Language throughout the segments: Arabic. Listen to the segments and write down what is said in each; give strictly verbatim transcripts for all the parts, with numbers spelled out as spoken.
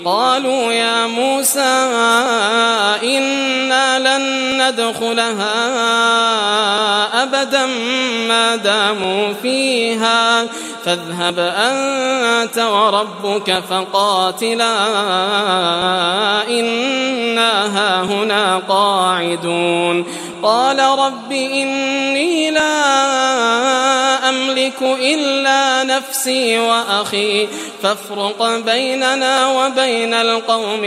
قالوا يا موسى إنا لن ندخلها أبدا ما داموا فيها فاذهب أنت وربك فقاتلا إنا هاهنا قاعدون قال رب إني لا أملك إلا نفسي وأخي فافرق بيننا وبين القوم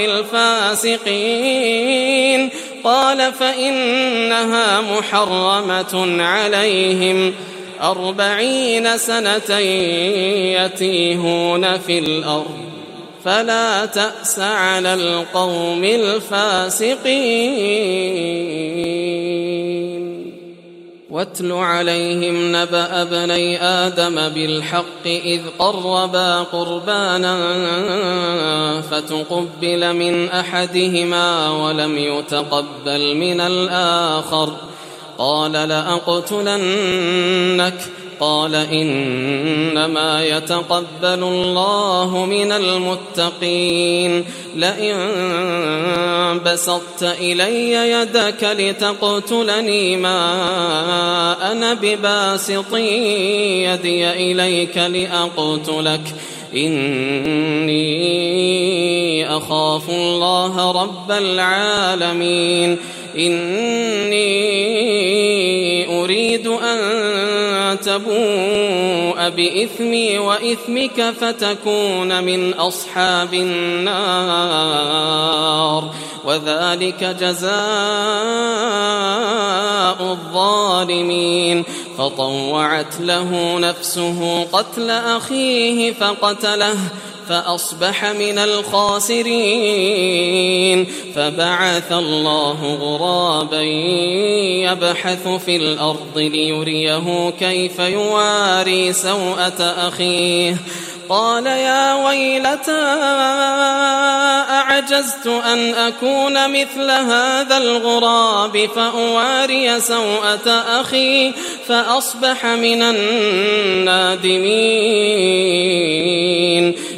الفاسقين قال فإنها محرمة عليهم أربعين سنة يتيهون في الأرض فلا تأس على القوم الفاسقين واتل عليهم نبأ ابني آدم بالحق إذ قربا قربانا فتقبل من أحدهما ولم يتقبل من الآخر قال لأقتلنك قال إنما يتقبل الله من المتقين لئن بسطت إلي يدك لتقتلني ما أنا بباسط يدي إليك لأقتلك إني أخاف الله رب العالمين إني أريد أن تبوء بإثمي وإثمك فتكون من أصحاب النار وذلك جزاء الظالمين فطوعت له نفسه قتل أخيه فقتله فأصبح من الخاسرين فبعث الله غرابا يبحث في الأرض ليريه كيف يواري سوءة أخيه قال يا ويلتى أعجزت أن أكون مثل هذا الغراب فأواري سوءة أخي فأصبح من النادمين